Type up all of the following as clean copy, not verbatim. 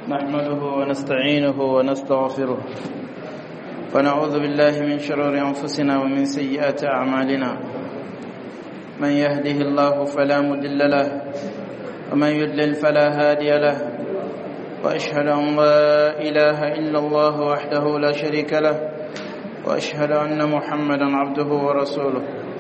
نحمده ونستعينه ونستغفره ونعوذ بالله من شرور أنفسنا ومن سيئات أعمالنا. من يهده الله فلا مضل له ومن يضلل فلا هادي له، وأشهد أن لا إله إلا الله وحده لا شريك له، وأشهد أن محمدا عبده ورسوله.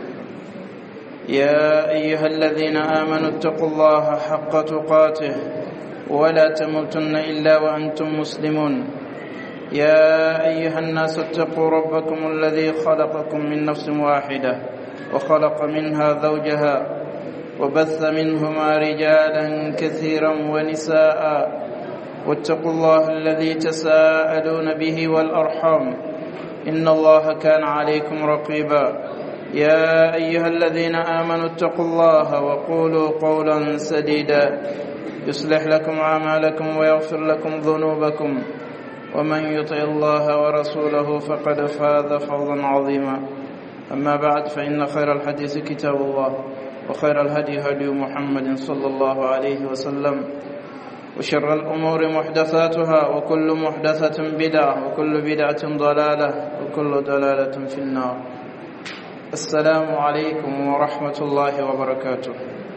يا أيها الذين آمنوا اتقوا الله حق تقاته ولا تموتن إلا وأنتم مسلمون. يا أيها الناس اتقوا ربكم الذي خلقكم من نفس واحدة وخلق منها زوجها وبث منهما رجالا كثيرا ونساء، واتقوا الله الذي تساءلون به والأرحام إن الله كان عليكم رقيبا. يا أيها الذين آمنوا اتقوا الله وقولوا قولا سديدا يصلح لكم أعمالكم ويغفر لكم ذنوبكم، ومن يطع الله ورسوله فقد فاز فوزا عظيما. أما بعد، فإن خير الحديث كتاب الله، وخير الهدي هدي محمد صلى الله عليه وسلم، وشر الأمور محدثاتها، وكل محدثة بدعة، وكل بدعة ضلالة، وكل ضلالة في النار. السلام عليكم ورحمة الله وبركاته.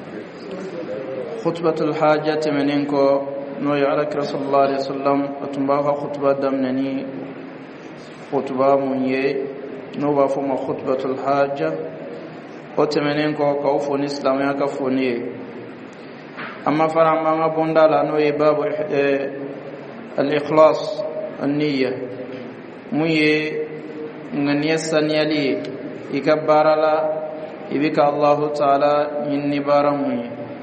خطبة الحاجة منينكو نوي على رسول الله عليه وسلم أتنباها خطبة دمنني خطبة مني نوبا فما خطبة الحاجة وتمنينكو كوفون إسلامي كفوني. أما فرعما بوندا لنوي باب الإخلاص النية مني نية سنيالي يكبر لا يبك الله تعالى إني بارمي.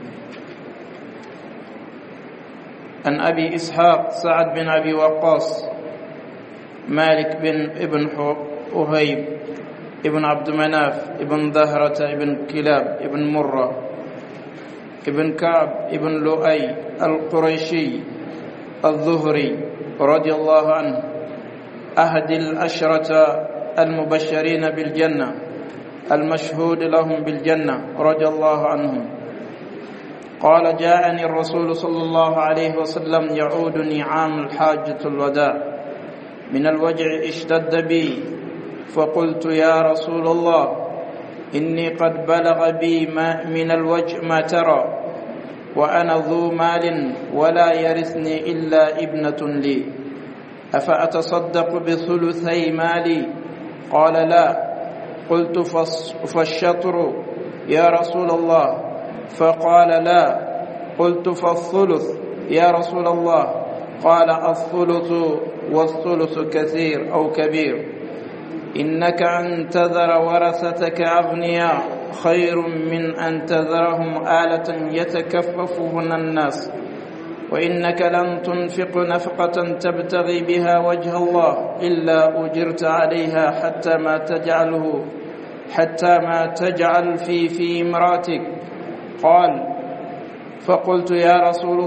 عن أبي إسحاق سعد بن أبي وقاص مالك بن ابن أهيب ابن عبد مناف ابن زهرة ابن كلاب ابن مرة ابن كعب ابن لؤي القريشي الظهري رضي الله عنه، أحد العشرة المبشرين بالجنة المشهود لهم بالجنة رضي الله عنهم. قال: جاءني الرسول صلى الله عليه وسلم يعودني عام الحاجة الوداع، من الوجع اشتد بي، فقلت: يا رسول الله، إني قد بلغ بي من الوجع ما ترى، وأنا ذو مال ولا يرثني إلا ابنة لي، أفأتصدق بثلثي مالي؟ قال: لا. قلت: فالشطر يا رسول الله؟ فقال: لا. قلت: فالثلث يا رسول الله؟ قال: الثلث، والثلث كثير أو كبير. إنك أن تذر ورثتك أغنياء خير من أن تذرهم آلة يتكففون الناس، وإنك لن تنفق نفقة تبتغي بها وجه الله إلا أجرت عليها حتى ما تجعل في امرأتك. قال: فقلت: يا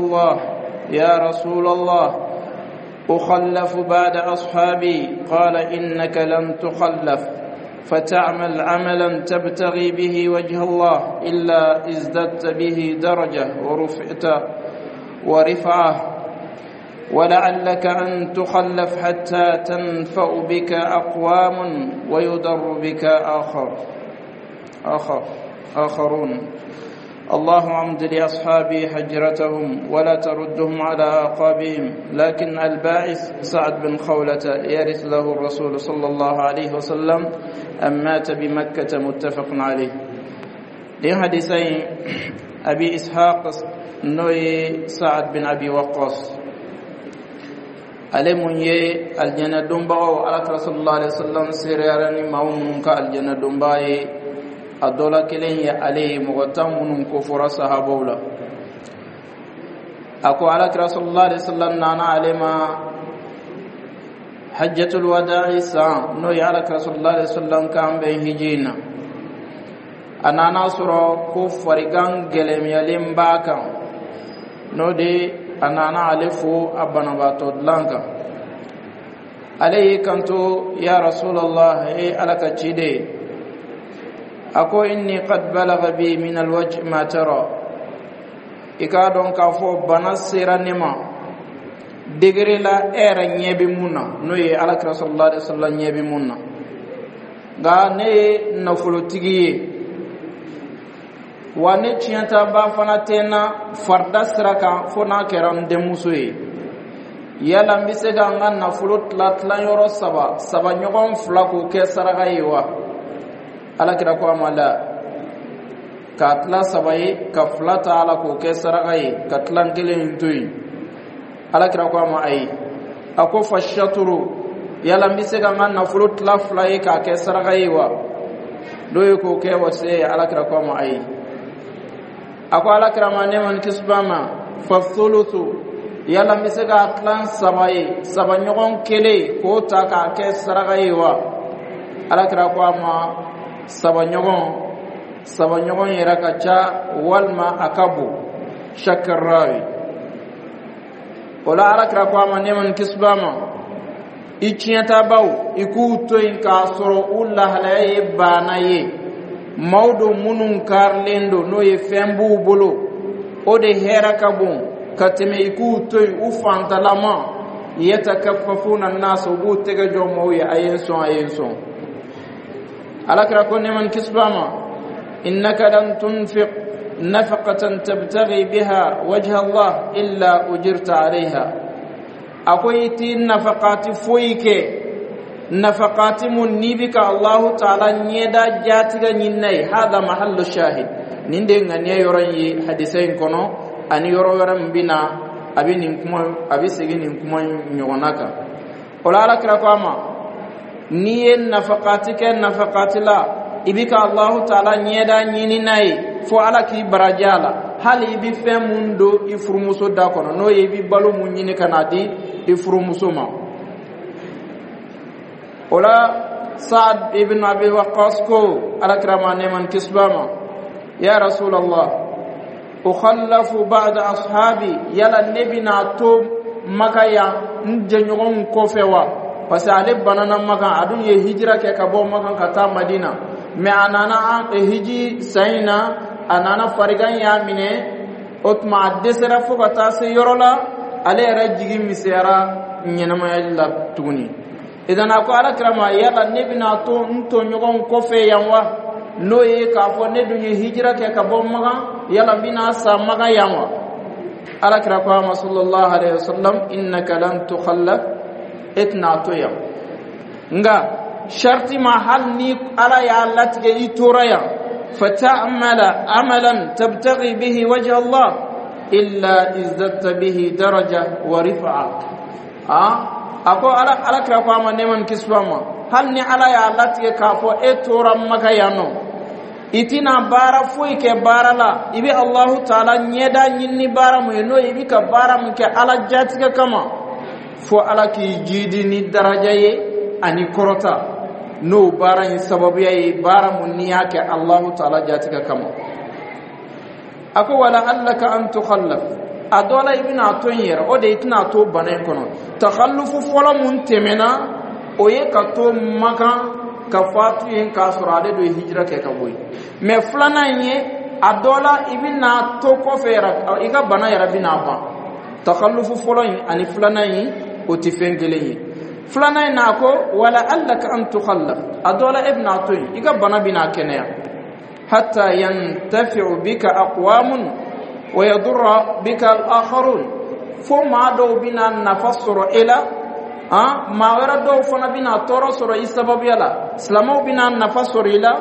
رسول الله أخلف بعد أصحابي؟ قال: إنك لن تخلف، فتعمل عملا تبتغي به وجه الله إلا ازددت به درجة ورفعة، ولعلك أن تخلف حتى تنفع بك أقوام ويضر بك آخرون. اللهم امض لأصحابي حجرتهم ولا تردهم على أعقابهم. لكن الباعث سعد بن خولة يرث له الرسول صلى الله عليه وسلم أم مات بمكة، متفق عليه. لحديثين أبي إسحاق نوي سعد بن أبي وقاص علمون الجنة دنبا على رسول الله عليه وسلم سيريارني مومن كالجنة دنبا الدولة كلين عليه مغتام من كفر صحابولا. أكو على رسول الله عليه وسلم نانا علما حجة الوداع سام نوي على رسول الله عليه وسلم كان بين هجينا أنا ناصر كفر كان جلم يلم باكا نودي أنا علفو أبنا باتود لانكا عليه كنتو يا رسول الله على كتشيدي أكو إني قد بلغ بي من الوجه ما ترى. ikadon ka fo banasira nima degere la era nyebe munna no ye alakira sallallahu alaihi wasallam nyebe munna ga ne na folotigi wane tianta ba fana tena farda siraka fona keram de musoye yala mbise ga ngan na fulot latlan yoro saba nyogon flako ke saraka yewa alakira ko amala katla sabaye ka flata ala ko ke saraka ye katlan kelen tuyi alakira ko ama ai ako fashaturu yala mbise ga ngan na fulot la flaye ka ke saraka yewa doye ko ke wase alakira ko ama ai ako alakira ma neman kisbama fa thuluthu yala misega atlan sabaye sabanyogon kele ko ta ka ke saragayewa alakira ko ama sabanyogon yera kacha walma akabu shakarrawi wala alakira ko ama neman kisbama ichiyata baw iku to in ka soro ulla halaye banaye mawdo munun karlendo no ye fembu bolo ode hera kabun kateme iku toy ufantalama yatakaffafuna an-nas ubu tega jomo ya ayenson alakra ko neman kisbama innaka lan tunfiq nafaqatan tabtaghi biha wajha Allah illa ujirta alaiha akoy tin nafaqati foyike nafaqati munibika Allah ta'ala nyeda jatiga nyinnai hada mahallu shahid ninde ngane yoranyi hadisain kono ani yoro yoram bina abinin kuma abiseginin kuma nyogonaka ola alakira ko ama niye nafaqatila ibika Allah ta'ala nyeda nyini nai fo alaki barajala hali ibi femundo ifurumuso da kono no ibi balu munyini kanadi ifurumuso ma ola Sa'd ibn Abi Waqqas ko alakira neman kisbama ya Rasulullah أخلف بعد أصحابي يلا النبي ناتو مكايا نجنيون كوفوا فسالب بنانا مكان أدون يهجرة كابو مكان كتا مدينة ما أنانا هجي سينا أنانا فريقان يامينه أتما الدسرة فوقتا سيرولا على رجيجي مسيرا نينما يلا توني إذا نقول على كرما يلا النبي ناتو نتو نيون كوفي ياموا no ye ka fo ne dunye hijra ke ka bom maga yala bina sa maga yanwa ala kira ko ma sallallahu alaihi wasallam innaka lan tukhallaf itna toya nga sharti ma hal ni ala ya latge itoraya fata'amala amalan tabtaghi bihi wajha Allah illa izdatta bihi daraja wa rifa'a ako ala kira ko ma neman kiswama hal ni ala ya latge ka fo etoram maga yano itina bara foi ke bara la ibi Allah ta'ala nyeda nyinni bara mu no ibi ka bara mu ke ala jatiga kama fo ala ki jidi ni daraja ye ani korota no bara ni sababu ye bara mu niya ke Allah ta'ala jatiga kama ako wala allaka an tukhallaf adola ibina tonyer o de itina to banay kono takhallufu fola mun temena o ye ka to maka kafatu yin kasurade do hijra ke kaboy me flana ye adola ibina to ko fera iga bana ya rabina ba takhallufu folon ani flana yi o tifengele yi flana na ko wala allaka an tukhallaf adola ibna to iga bana bina kenaya hatta yantafi'u bika aqwamun wa yadurra bika al-akharun fo ma do bina nafassuru ila ma wera do fona bina toro soro isababu yala islamo bina nafasoro ila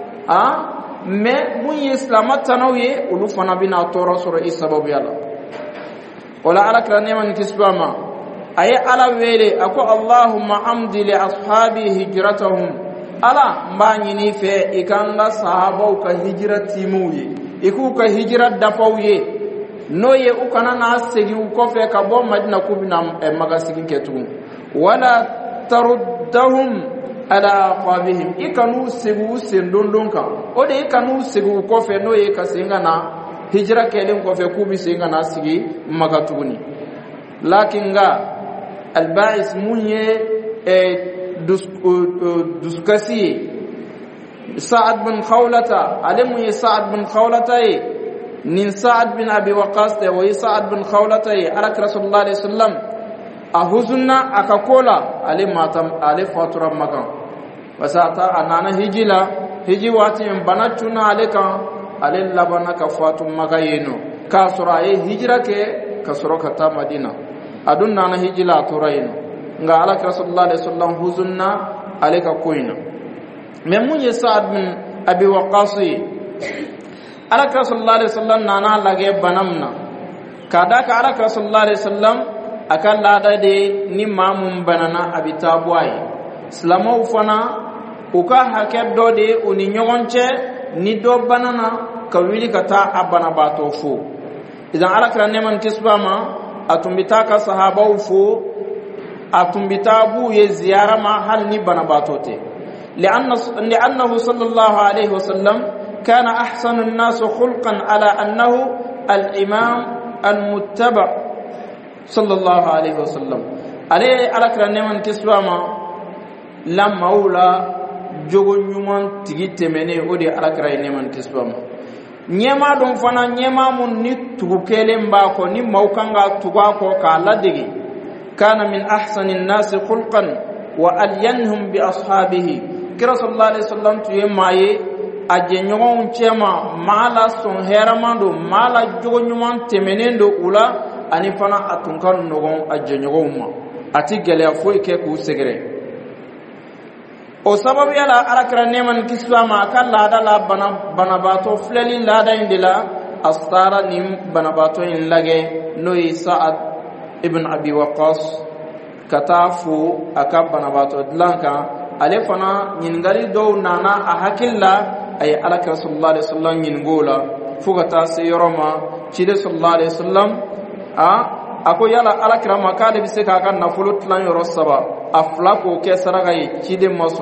me mun islamat tanawiye ulu fona bina toro soro isababu yala wala ala kra neman kisbama ay ala wele ako Allahumma amdi li ashabi hijratahum ala mbani ni fe ikanga sahaba ka hijrati muye iku ka hijrat dafawye noye ukana na segi ukofe ka bo madina kubina magasigin ketu wala taruddahum ala qabihim ikanu segu sendondonka ode ikanu segu kofe no ye kasenga na hijra kelen kofe kubi senga na sigi magatuni lakin ga alba'is munye duskasi Sa'ad bin Khawlata alimu ye Sa'ad bin Khawlata nin Sa'ad bin Abi Waqqas wa Sa'ad bin Khawlata ala Rasulullah sallallahu alaihi wasallam ahuzunna akakola ale matam ale fatura makan wasata anana hiji wati bana tuna ale kan ale labana ka fatu magayeno ka sura ye hijra ke ka sura kata madina adun nana hijila turayno nga ala sallallahu alaihi wasallam huzunna ale ka koina memun ye Sa'd bin Abi Waqqas ala sallallahu alaihi wasallam nana lage banamna kada ka ala sallallahu alaihi wasallam akan lada de ni mamun banana abitabuai islamo fana uka hakeb do de uni nyogonche ni do banana ka wili kata abana bato fu idan ala kra neman kisbama atumbita ka sahaba fu atumbita bu ye ziyara ma hal ni bana batote لأنه صلى الله عليه وسلم كان أحسن الناس خلقا على أنه الإمام المتبع صلى الله عليه وسلم عليه على كرنمان كسبما لما أولى jogo nyuman tigi temene odi alakra neman kisbama nyema don fana nyema mun ni tugukele mbako ni maukanga tugako ka ladigi kana min ahsanin nas khulqan wa alyanhum bi ashabihi kira sallallahu alaihi wasallam tuye maye aje nyogon chema mala son heramando mala jogo nyuman temenendo ula ani fana atunkan nogon aje nyogon ma ati gele afoy ke ku segere o sababu yala alakra neman kiswama kala dala banabato fleli lada indila astara nim banabato in lage noy Sa'd ibn Abi Waqqas katafu akab banabato dlanka alefana nyingali do nana ahakilla ay alakra sallallahu alaihi wasallam nyingola fugata sayroma chide sallallahu alaihi wasallam ako yala alakra makade biseka kan nafulut lan yoro saba aflako ke saragai chide maso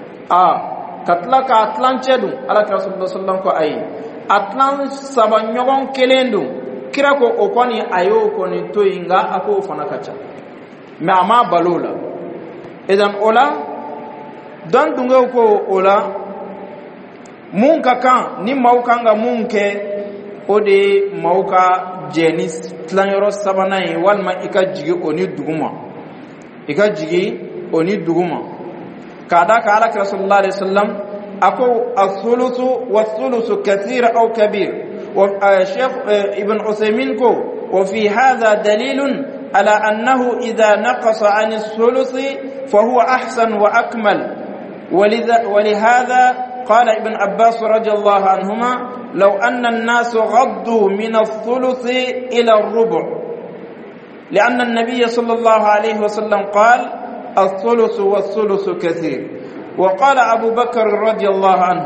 katla ka atlan chedu alakra sallallahu alaihi wasallam ko ay atlan saba nyogon kelendu kira ko okoni ayo ko ni to inga ako fana kacha ma ama balula idan ola dan dunga ko ola mun kan ni maukanga munke ode mauka jenis tlanyoro sabanai walma ikajigi oni duguma kada ka ala sallallahu alaihi wasallam ako as-sulusu was-sulusu kathir aw kabir wa shaykh ibn Uthaymeen ko wa fi hadha dalilun ala annahu idha naqasa 'an as-sulusi fa huwa ahsan wa akmal ولهذا قال ابن عباس رضي الله عنهما لو أن الناس غضوا من الثلث إلى الربع لأن النبي صلى الله عليه وسلم قال الثلث والثلث كثير وقال أبو بكر رضي الله عنه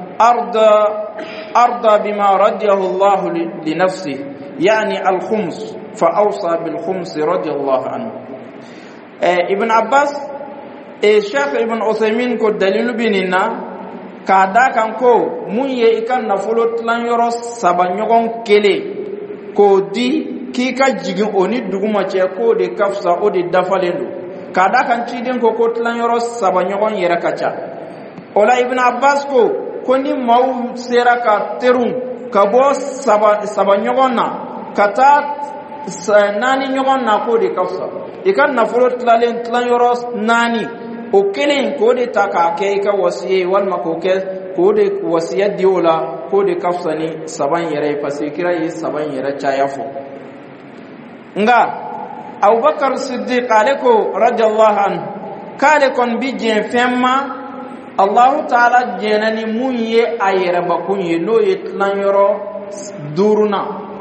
أرضى بما رضيه الله لنفسه يعني الخمس فأوصى بالخمس رضي الله عنه ابن عباس الشيخ ابن عثيمين ko dalilu binina kada kan ko mun ye ikan na folo tlan yoro sabanyogon kele ko di ki ka jigin oni duguma che ko de kafsa o de dafalendo kada kan cidin ko tlan yoro sabanyogon yera kacha ola ibn Abbas ko ni mau sera ka terun ka bo sabanyogon na kata nani nyogon na ko de kafsa ikan na folo tlan yoro nani o kelen ko de taka ke ka wasiye wal makoke ko de wasiya diola ko de kafsani saban yere pasikira yi saban yere chayafo nga Abubakar Siddiq aleko radiyallahu anhu kale kon bi jen femma Allah ta'ala jenani munye ayere bakunye no yetlan yoro duruna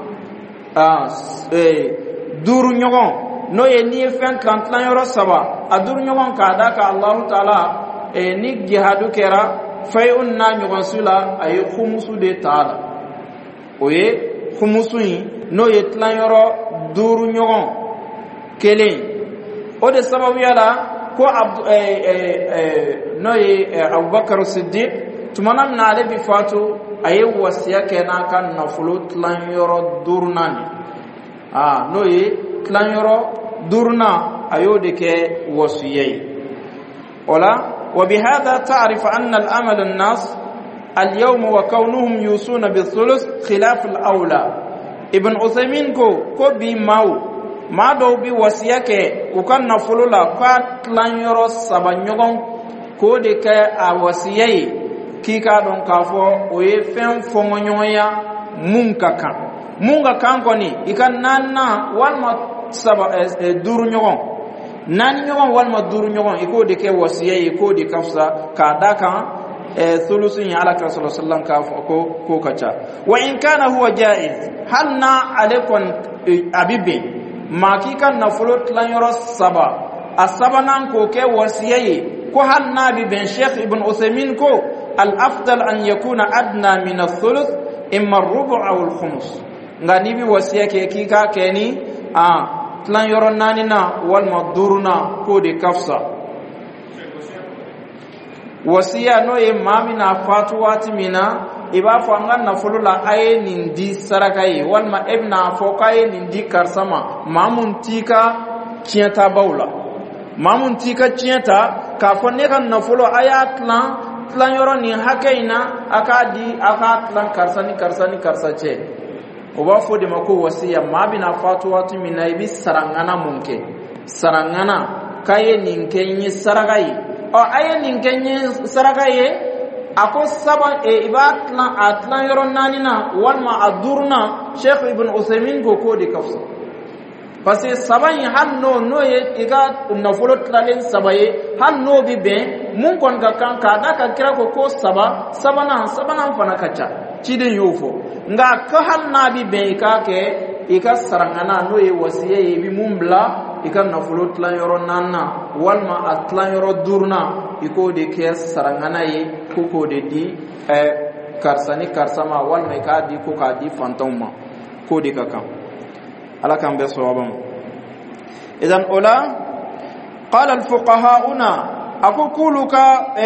duru nyogon no ye ni fen kan tlan yoro saba adur nyogon ka da ka Allah taala ni jihadu kera fayun na nyogon sula ay khumusu de taala oye khumusu no ye tlan yoro duru nyogon kele o de sababu yala ko no ye Abubakar Siddiq tumanam na le bi fatu ay wasiya kena kan na fulut tlan yoro durnani no ye tlan yoro durna ayode ke wasiyai wala وبهذا تعرف أن الأمل الناس اليوم وكونهم يوصون بالثلث خلاف الأولى ابن عثيمين كو بي ماو ma do bi wasiya ke u kan nafolo la fa tlan yoro saba nyogon ko de ka a wasiya yi ki ka don ka fo o ye fen fongo nyoya mun ka kan ko ni ikan nanna walma saba duru nyogon nan nyogon walma duru nyogon iko de ke wasiya yi ko de kafsa ka da kan thulusun ya ala sallallahu alaihi wasallam ka ko kacha wa in kana huwa jaiz halna alaikum abibe makikan nafulu tlan yoro saba asabanan ko ke wasiyayi ko halna bi ben Sheikh Ibn Uthaymeen ko al afdal an yakuna adna min ath-thuluth imma ar-rubu' aw al-khums ngani bi wasiya ke kika keni tlan yoro nanina wal maduruna ko de kafsa wasiya no ye mamina fatuwati mina iba fanga nafulu la aye nindi sarakai walma ibna fokaye nindi karsama mamun tika chienta baula mamun tika chienta ka fonne kan nafulu ayat lan yoro ni hakaina akadi lan karsani karsache oba fodi mako wasiya mabina fatuwati mina ibi sarangana munke sarangana kaye ninkenyi sarakai o aye ninkenyi sarakai ako saba atlan yoro nanina walma adurna Sheikh Ibn Uthaymeen ko di kafsa parce que saban hanno no ye iga nafolo tlalen sabaye hanno bi be mun kon ka kan ka da ka kira ko sabana fana kacha cidin yofo nga ka hanna bi be ka ke ika sarangana no ye wasiye ye bi mun bla ika nafolo tlan yoro nanna walma atlan yoro durna iko de ke sarangana ye ko de di karsani karsama walma ka di ko ka di fantomma ko de ka kan ala kan be sawabam idan ula qala al fuqahauna aquluka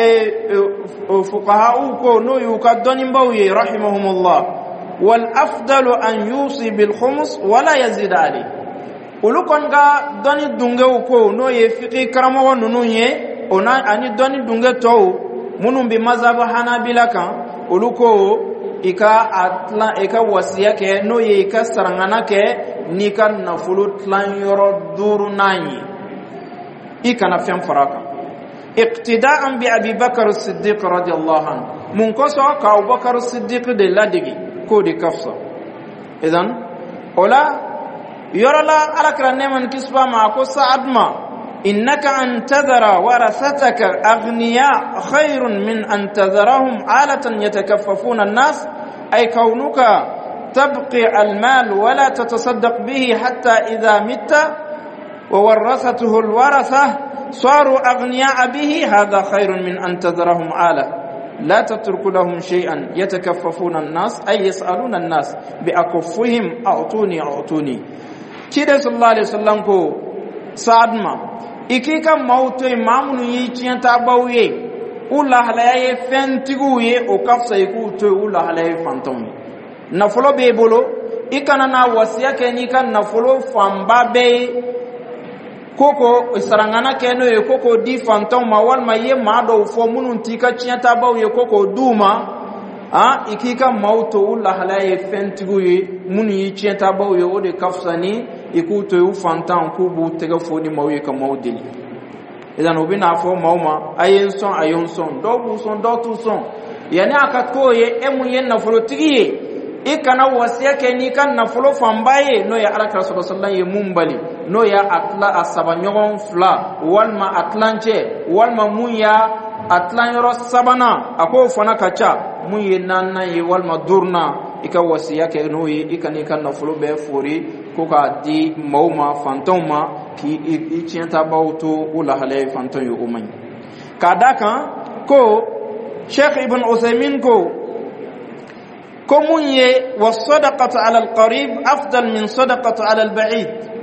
fuqahau ko no yukaddani bawi rahimahumullah wal afdalu an yusi bil khums wala yazid ali ulukon ga doni dunge ko no ye fiqi karamo nunu ye ona ani doni dunge to munum bi mazhab hanabila kan uluko ika wasiya ke no ye ika sarangana ke ni kan nafulu tlan yoro duru nani ika na fiam faraka iqtida'an bi Abi Bakr as-Siddiq radiyallahu anhu mun ko so ka Abu Bakr as-Siddiq de ladigi ko de kafsa idan ola yorala alakra neman kisba ma ko sa'adma إنك أن تذر ورثتك أغنياء خير من أن تذرهم عالة يتكففون الناس أي كونك تبقي المال ولا تتصدق به حتى إذا مت وورثته الورثة صاروا أغنياء به هذا خير من أن تذرهم عالة لا تترك لهم شيئا يتكففون الناس أي يسألون الناس بأكفهم أعطوني كده صلى الله عليه وسلم كو سعدما ikika mauto imamunu yi chienta bawye ula halaye fentiguye o kafsa ikuto ula halaye fantom na folo be bolo ikana na wasiya ke ni kan na folo famba be koko sarangana keno e koko di fantom ma wal ma ye ma do fo munun tika chienta bawye koko duma ikika mauto ula halaye fentiguye munu yi chienta bawye o de kafsa ni ikuto yu fantan kubu tega foni mawi ka mawdili idan obina fo mawma ayen son dobu son dotu son yani akatko ye emu yen na folo tigiye ikana wasiya ke ni kan na folo fambaye no ya alaka sallallahu ye mumbali no ya atla asabanyon fla walma atlanche walma munya atlanyoro sabana ako fona kacha munye nanna ye walma durna ika wasiya ke no ye ikani kan na folo be fori ko ka di mauma fantoma ki ichienta bauto ula hale fanton yu umay kadaka ko Sheikh Ibn Uthaymeen ko munye was-sadaqatu 'ala al-qarib afdal min sadaqati 'ala al-ba'id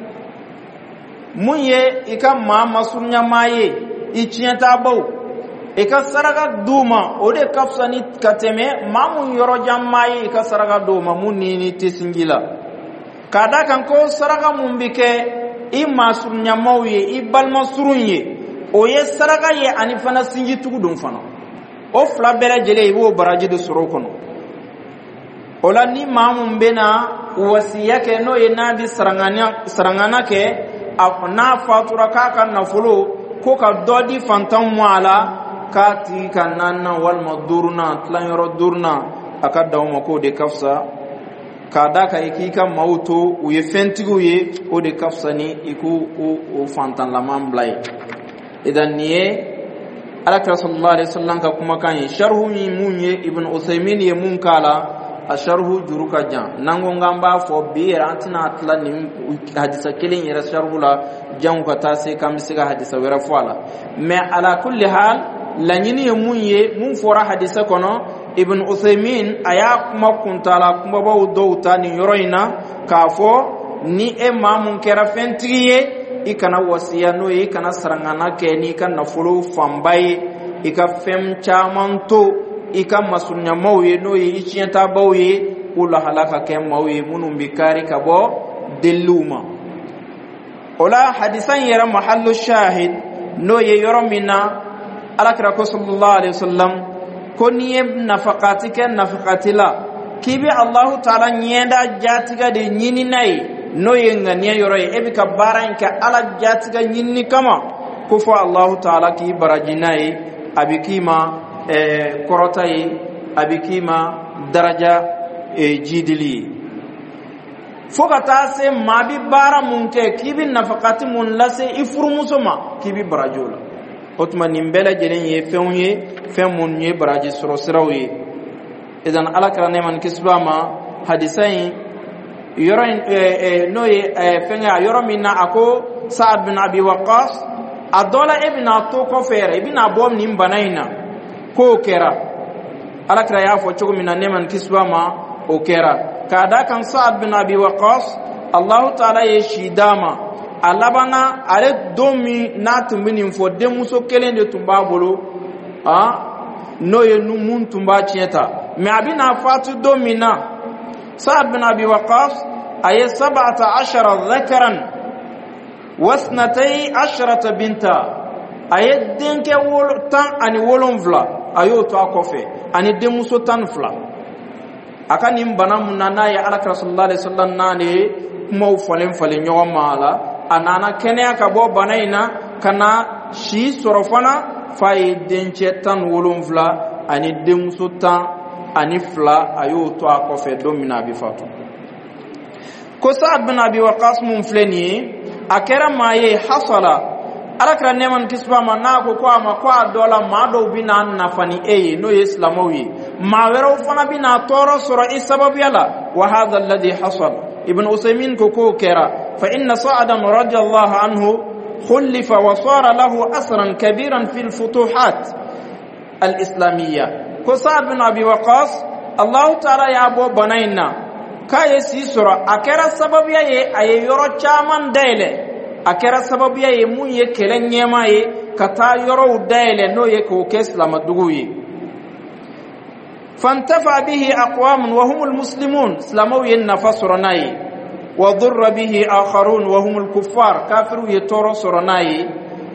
munye ikama masunya maye ichienta bau ika saraga duma ode kafsani kateme mamun yoro jammaye ika saraga duma munini tisingila kada kan ko saraga mumbike i masunya mawye i balma surunye o ye saraga ye ani fana sinji tugu dum fana o fla bere jele ibo baraji de soro kono ola ni mamun bena wasiya ke no ye nabi sarangana ke na fatura ka kan nafulu ko ka dodi fantan wala ka ti kanana wal madurna tlan yoro durna aka dawma ko de kafsa ka da ka ikika mauto u ye fentigu ye o de kafsa ni iku o fantan lamam blay idan niye alaka sallallahu alaihi wasallam ka kuma kan sharhu mi munye ibn usaymin ye mun kala asharhu juruka jan nango ngamba fo biira antina atla ni hadisa kelin yera sharhu la jan ko ta se kam siga hadisa wera fala mais ala kulli hal la nyini munye mun fora hadisa kono ibn usaymin aya kuma kuntala kuma baw dowta ni yoroina ka fo ni e mamun kera fentiye ikana wasiya no ikana sarangana ke ni kan nafulu fambai ika fem chamanto ika masunya mawye no ichienta bawye ula halaka ke mawye munum bikari kabo deluma ola hadisan yara mahallu shahid no ye yoromina alakra ko sallallahu alaihi wasallam koni nafaqatika nafaqatila kibi allah taala nyenda jatiga de nyini nay no yenga ne yoro e ka baranka ala jatiga nyinni kama ko fa allah taala ki barajinai abikima korotai abikima daraja jidili fogata se mabi bara munke kibi nafaqati mun lase ifurmusoma kibi barajola otuma nimbela jenen ye fenye femun ye baraji sorosirawi idan alakra neman kisbama hadisai yoron noye fenga yoromina ako Sa'ad bin Abi Waqqas adola ibn ato ko fere ibn abom nim banaina ko kera alakra ya fo chugo mina neman kisbama o kera kada kan Sa'ad bin Abi Waqqas Allah ta'ala ye shidama alabana ale domi na tumbini fo demuso kelende tumba bolo noye numun tumba chieta me abina fatu domina Sa'ad bin Abi Waqqas ay 17 dhakaran wa12 binta ay denke wol tan ani wolonvla ayo to akofe ani demuso tan fla akani mbana munana ya alaka sallallahu alaihi wasallam nane mo falen nyoma anana kene aka bo banaina kana shi sorofana fay denche tan wolonvla ani demuso tan ani fla ayo to akofe domina bi fatu ko Sa'ad bin Abi Waqqas mun fleni akera maye hasala alakra neman kisba manako kwa makwa dola mado bina nafani no islamawi ma wero fana bina toro sura isabab yala wa hadha alladhi hasal ibn usaymin ko kera fa inna Sa'adan radiyallahu anhu khulifa wa sara lahu asran kabiran fi al-futuhat al-islamiyya ko Sa'ad bin Abi Waqqas Allah ta'ala ya bo banaina kaye si sura akera sababu ye aye yoro chaman daile akera sababu ye mun ye kelen nyema ye kata yoro daile no ye ko kesla maduguyi fantafa bihi aqwam wa humul muslimun islamawi nafasranai wa dhurra bihi akharun wa humul kuffar kafiru ye toro soranai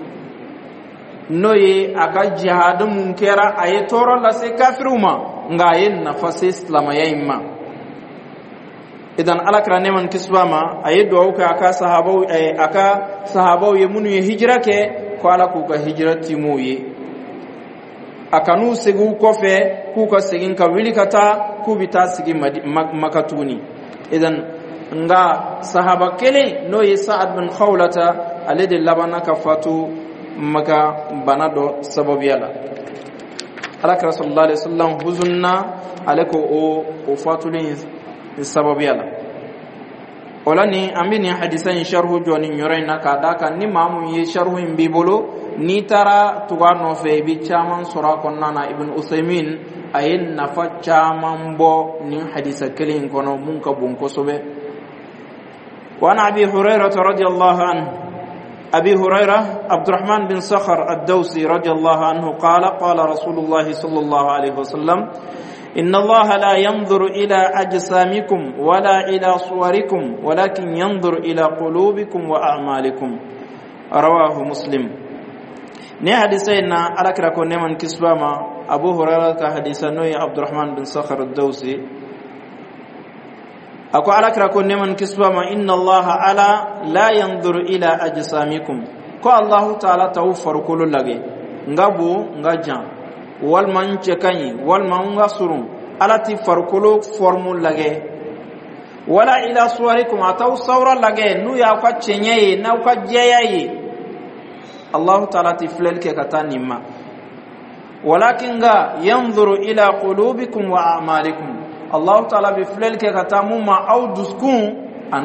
no ye aka jihad munkera aye toro la se kafiruma ngaye nafase islamayima idan alakra neman kisbama ayedo auka aka sahabau ye munu ye hijra ke ko ala ku ka hijrati moye akanu segu kofe ku ka segin ka wilikata ku bita sigi makatuni idan nga sahaba kele no ye Sa'ad bin Khawlata alede labana ka fatu maka banado sababiyala alakra sallallahu alaihi wasallam huzunna alako o fatulin sababu yala olani ambini hadisan sharhu joni nyoraina kadaka ni mamu ye sharhu imbibolo ni tara tugano fe bi chaman sura konnana ibn usaymin ayin nafa chaman bo ni hadisa kelin kono munka bunko sobe wa abi hurairah radhiyallahu anhu abi hurairah abdurrahman bin sakhar ad-dawsi radhiyallahu anhu qala rasulullah sallallahu alaihi wasallam إن الله لا ينظر إلى أجسامكم ولا إلى صوركم ولكن ينظر إلى قلوبكم وأعمالكم رواه مسلم ني حديثنا على كركو نمن كسبما أبو هريرة حديث نوي عبد الرحمن بن صخر الدوسي ako ala kira ko neman kiswa ma inna Allah ala la yanzuru ila ajsamikum ko Allah ta'ala taw farqulu lage ngabu ngajan wal man chekani wal man ngasurun ala ti farqulu formul lage wala ila suwarikum ataw sawra lage nu ya kwa chenye na kwa jeyayi Allah ta'ala ti flel ke katanima walakin ga yanzuru ila qulubikum wa a'malikum Allah ta'ala bi flel ke katamuma au duskun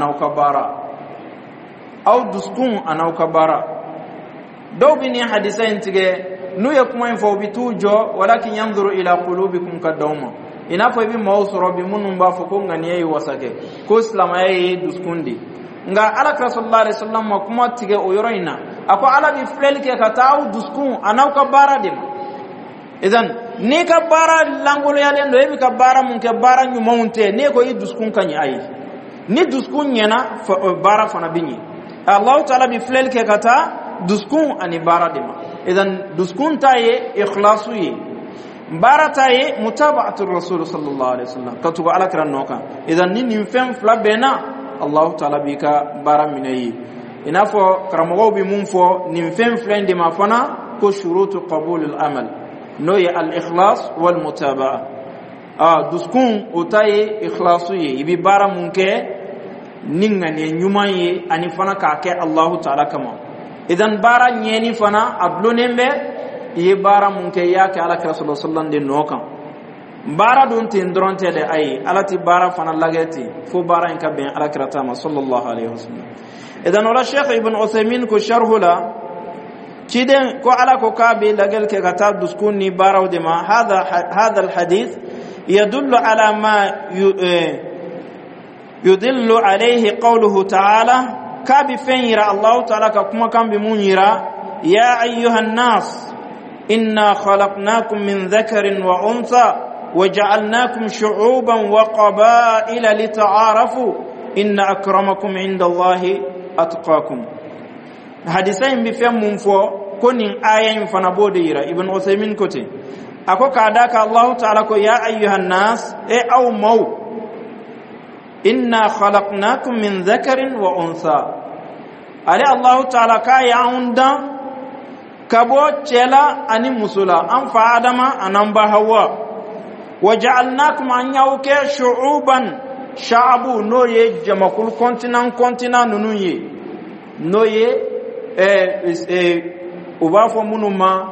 anau kabara do bini hadisain tige nu yakuma info bitujo walakin yanzuru ila qulubikum kadawma inafo bi mawsuro bi munum ba foko ngani yayi wasake ko islama yayi duskundi nga ala sallallahu alaihi wasallam kuma tige oyoroina ako ala bi flel ke katau duskun anau kabara dim idan ni ka bara langolo yale ndo ebi ka bara mun ke bara nyumonte ne ko yi duskun kanyi ayi ni duskun nyena bara fana binyi Allah ta'ala bi flel ke kata duskun ani bara dima idan duskun taye ikhlasu yi bara taye mutaba'atu rasul sallallahu alaihi wasallam katuba ala kran noka idan ni fem flabena Allah ta'ala bi ka bara minayi inafo karamo bi mun fo ni fem flende ma fana ko shurutu qabul al amal noye al-ikhlas wal mutaba'a duskun utaye ikhlasu ye ibi bara munke ninga ne nyuma ye ani fana ka ke Allah ta'ala kama idan bara nyeni fana ablonembe ye bara munke ya ke ala rasulullah sallallahu alaihi wasallam bara don tin dronte de ay alati bara fana lageti fo bara en ka ben ala kiratama sallallahu alaihi wasallam idan wala sheikh ibn Uthaymeen ko sharhula كده كو على كو كابي لقل كتاب دسكوني باراو دما هذا الحديث يدل على ما يدل عليه قوله تعالى كابي فينيرا الله تعالى كما كان بمنيرا يا أيها الناس إنا خلقناكم من ذكر وأنثى وجعلناكم شعوبا وقبائل لتعارفوا إن أكرمكم عند الله أتقاكم hadisain bi fem mum fo konin ayan fana bodira ibn Uthaymeen kote ako kadaka Allah ta'ala ko ya ayyuhan nas aw maw inna khalaqnakum min dhakarin wa untha ali Allah ta'ala ka ya unda kabo chela ani musula an fa adama anan ba hawa waja'alnakum an yauke shu'uban sha'abu noye jamakul continent nunuye noye ubafo munuma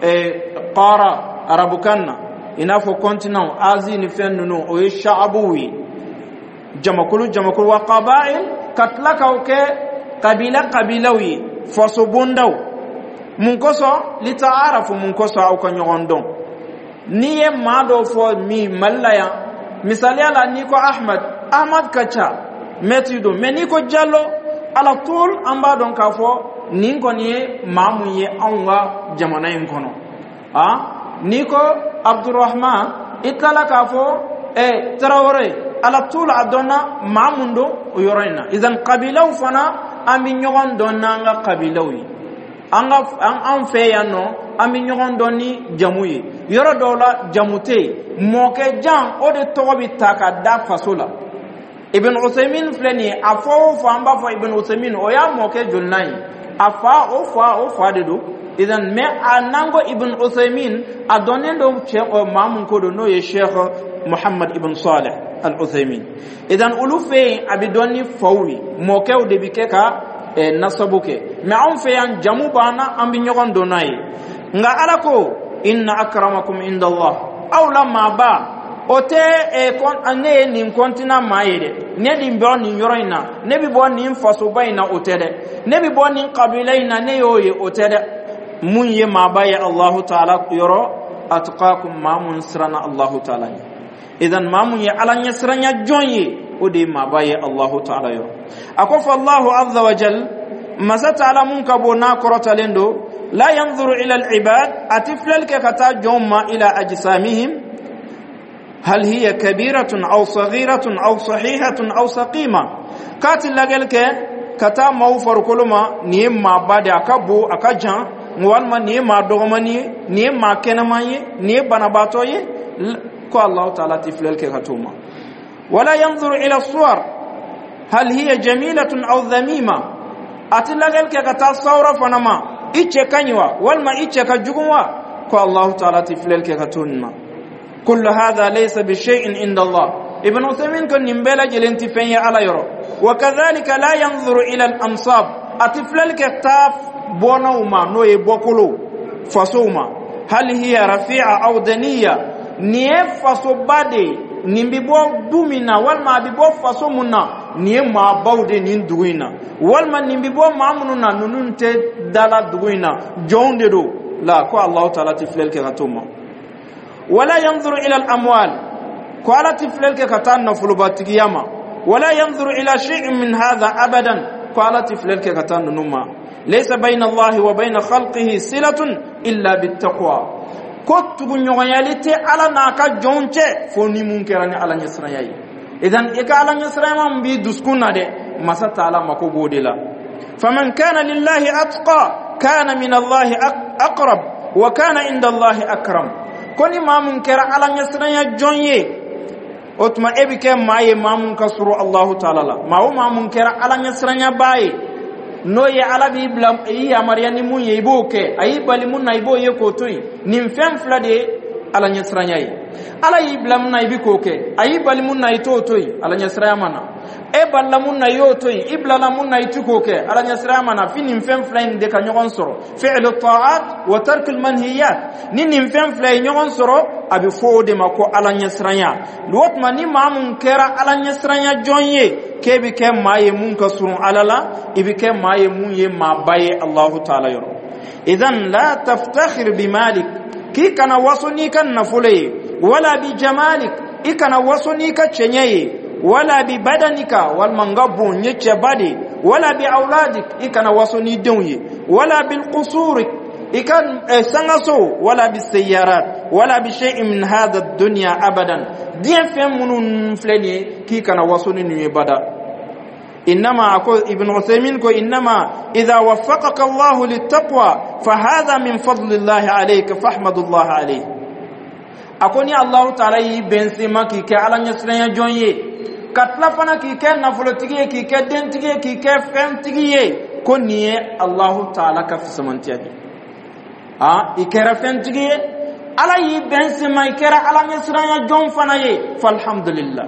qara arabukanna inafo continent azi ni fennu o sha'abuwi jamakulu wa qaba'il katlaka uke qabilawi fasobundaw munkoso litaarafu munkoso au kanyondon niye mado fo mi mallaya misali ala niko ahmad kacha metido meniko jallo ala tul amba don kafo ninko ni mamu ye anwa jamana inkono niko abdurrahman itala kafo tarawore ala tul adona mamundo uyoroina idan qabila fana ambi nyogon donna nga qabilawi an fe yanno ambi nyogon donni jamuyi yoro dola jamute moke jan o de tobi taka da fasola ibn Uthaymeen flani afo famba fo ibn Uthaymeen o ya moke junnai afa o fa de do idan me anango ibn Uthaymeen adonendo che o mamun ko do no ye Sheikh Muhammad ibn Salih al-Uthaymeen idan ulufe abidoni fawi moke o de bikeka nasabuke me on fe an jamu bana ambi nyogon do nay nga alako inna akramakum indallah aw lamma ba ote kon ane ni kontina maide ne di mbo ni yoroina ne bi bo ni faso baina otede ne bi bo ni qabilaina ne yoye otede mun ye mabaye Allah ta'ala yoro atqakum mamun sirana Allah ta'ala idan mamun ye alanya siranya jonye odi mabaye Allah ta'ala yoro akofa Allah azza wa jal masata ala mun kabona korota lendo la yanzuru ila al-ibad atiflal ke kata jomma ila ajsamihim هل هي كبيرة أو صغيرة أو صحيحة أو سقيمة كاتل لغلك كتا موفر كلما نيم ما بعد أكبو أكجان موالما نيم ما دوغماني نيم ما كنماني نيم بناباتوي كو الله تعالى تفلل كتوما ولا ينظر إلى الصور هل هي جميلة أو ذميمة أتلقى كتا صورة فنما إيشي كنيوا والما إيشي كجوغوا كو الله تعالى تفلل كتونما كل هذا ليس بشيء عند الله ابن عثيمين كن نمبلا جلنتي فين على يرو وكذلك لا ينظر إلى الأنصاب أتفلل كتاف بونوما نوي بوكولو فسوما هل هي رفيعة أو دنية نيف فسوبادي nimbibo dumina walma bibo fasomuna ni ma bawde nin duina walma nimbibo mamununa nununte dala duina jonde do la ko Allah ta'ala tiflel ke gatuma wala yanzuru ila al amwal ko ala tiflel ke katanna fulubatigiyama wala yanzuru ila shay'in min hadha abadan ko ala tiflel ke katanna numa laysa bayna Allah wa bayna khalqihi silatun illa bittaqwa kotugu ñogoyalite ala na ka jonche foni mun kerani ala nyasrayay idan ika ala nyasrayma mbi duskuna de masata ala mako godela faman kana lillahi atqa kana min allahi aqrab wa kana inda allahi akram koni mamun kera ala nyasraya jonye otma ebike maye mamun kasuru allah taala la mawo mamun kera ala nyasraya baye no ye ala bi blam yi amariani mun ye iboke ayi bali mun na ibo ye kotoy nim fem flade ala nyasranyai ala yi blam na ibikoke ayi bali mun na itotoy ala nyasraya mana e balla mun na yotoy iblala mun na itukoke ala nyasraya mana finim fem flane de ka nyogon soro fi'l at-ta'at wa tark al-manhiyat nim fem flay nyogon soro abi fode mako ala nyasranya lot mani mamun kera ala nyasranya jonye kebi ke maye mun ka surun alala ibi ke maye mun ye ma baye Allah ta'ala yoro idan la taftakhir bi malik ki kana wasuni kan nafule wala bi jamalik ikana wasuni ka chenye wala bi badanika wal mangabu nyeche badi wala bi auladik ikana wasuni donye wala bil qusur ikan sangaso wala bis sayyarat wala bi shay'in min hadha ad-dunya abadan dien fem munun fleni ki kana wasuni ni bada انما ابن عثيمين كو انما اذا وفقك الله للتقوى فهذا من فضل الله عليك فاحمد الله عليه akoni Allah ta'ala yi bensima ki ke ala nyasranya jonye katla fana ki ke nafolotige ki ke dentige ki ke femtige ko niye Allah ta'ala ka fisamantiya bi ikera femtige ala yi bensima ikera ala nyasranya jon fana ye falhamdulillah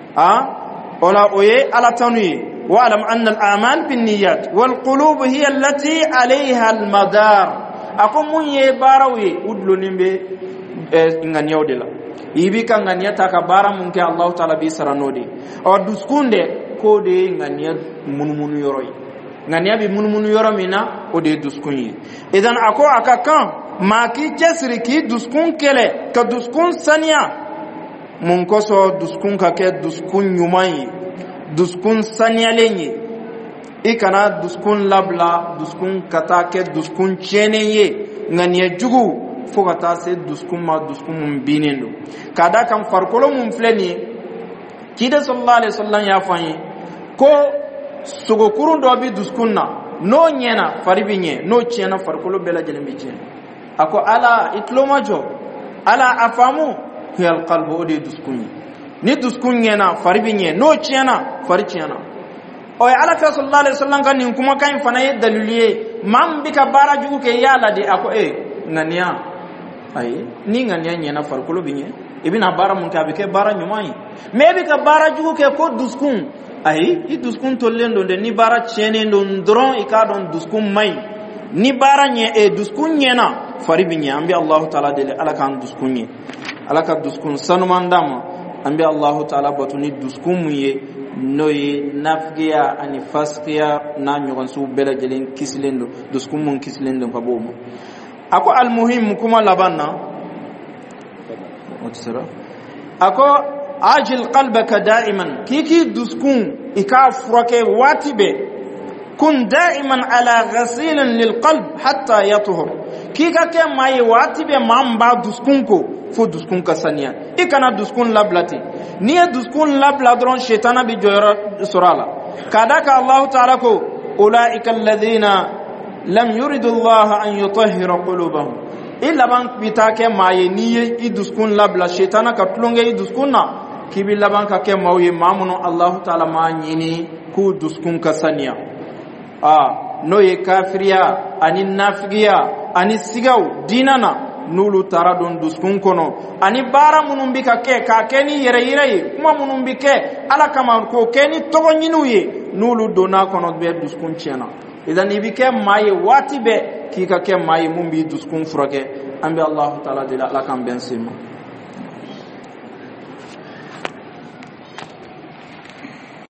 ola oye ala tanuye واعلم ان الاعمال بالنيات والقلوب هي التي عليها المدار اكو من يباروي ودلو nimbe nganiodela ibika ngania taka bara munke Allah taala bi saranodi o duskunde ko de ngania munmunu yoroi ngania bi munmunu yoromina o de duskunyi idan ako akakan maki chesri ki duskun kele ka duskun sania mun koso duskun ka ke duskun nyumai duskun sanyalenye ikana duskun labla duskun katake duskun cheneye ngani jugu fogata se duskun ma duskun mun binendo kada kan farkolo mun fleni kida sallallahu alaihi wasallam ya fanyi ko sugo kurun do bi duskunna no nyena faribinye no chena farkolo bela jelembi chen ako ala itlomajo ala afamu hiya alqalbu odi duskunni ni duskun yana faribinye no chena farichena oy ala ka sallallahu alaihi wasallam kan nin kuma kan fana ye daliliye mam bika bara jugu ke yala de ako ngania ay ni ngania nyena farkulo binye ibina bara mun ka bike bara nyumai mebi ka bara jugu ke ko duskun ay i duskun to lendo de ni bara chene don dron ikadon duskun mai ni bara nye duskun nyena faribinye ambi Allah taala de ala kan duskunye ala ka duskun sanumandama ambi Allah ta'ala batuni duskumu ye noye nafgiya ani fasqiya na nyogon su bela jelen kislendo duskumun kislendo kabomo ako almuhim kuma labanna otsara ako ajil qalbaka da'iman kiki duskun ikafrake watibe kun da'iman ala ghasilin lilqalb hatta yatuhur kika ke mai watibe mamba duskunko fo duskun kasaniya ikana duskun lablati niya duskun labla dron shaytana bi joyra surala kadaka Allah ta'ala ko ulaika alladhina lam yuridu Allah an yutahhira qulubahum illa man bitake maye niye i duskun labla shaytana ka tulonge i duskunna kibi laban ka ke mawye mamuno Allah ta'ala ma nyini ku duskun ka saniya no ye kafiriya ani nafigiya ani sigaw dinana nulu tara don duskun kono ani bara munun bi ka ke ni yere yere kuma munun bi ke ala kama ko ke ni togo nyinu ye nulu dona kono be duskun chena idan ibi ke maye wati be ki ka ke maye mun bi duskun furake ambi Allah ta'ala dila ala kam ben sima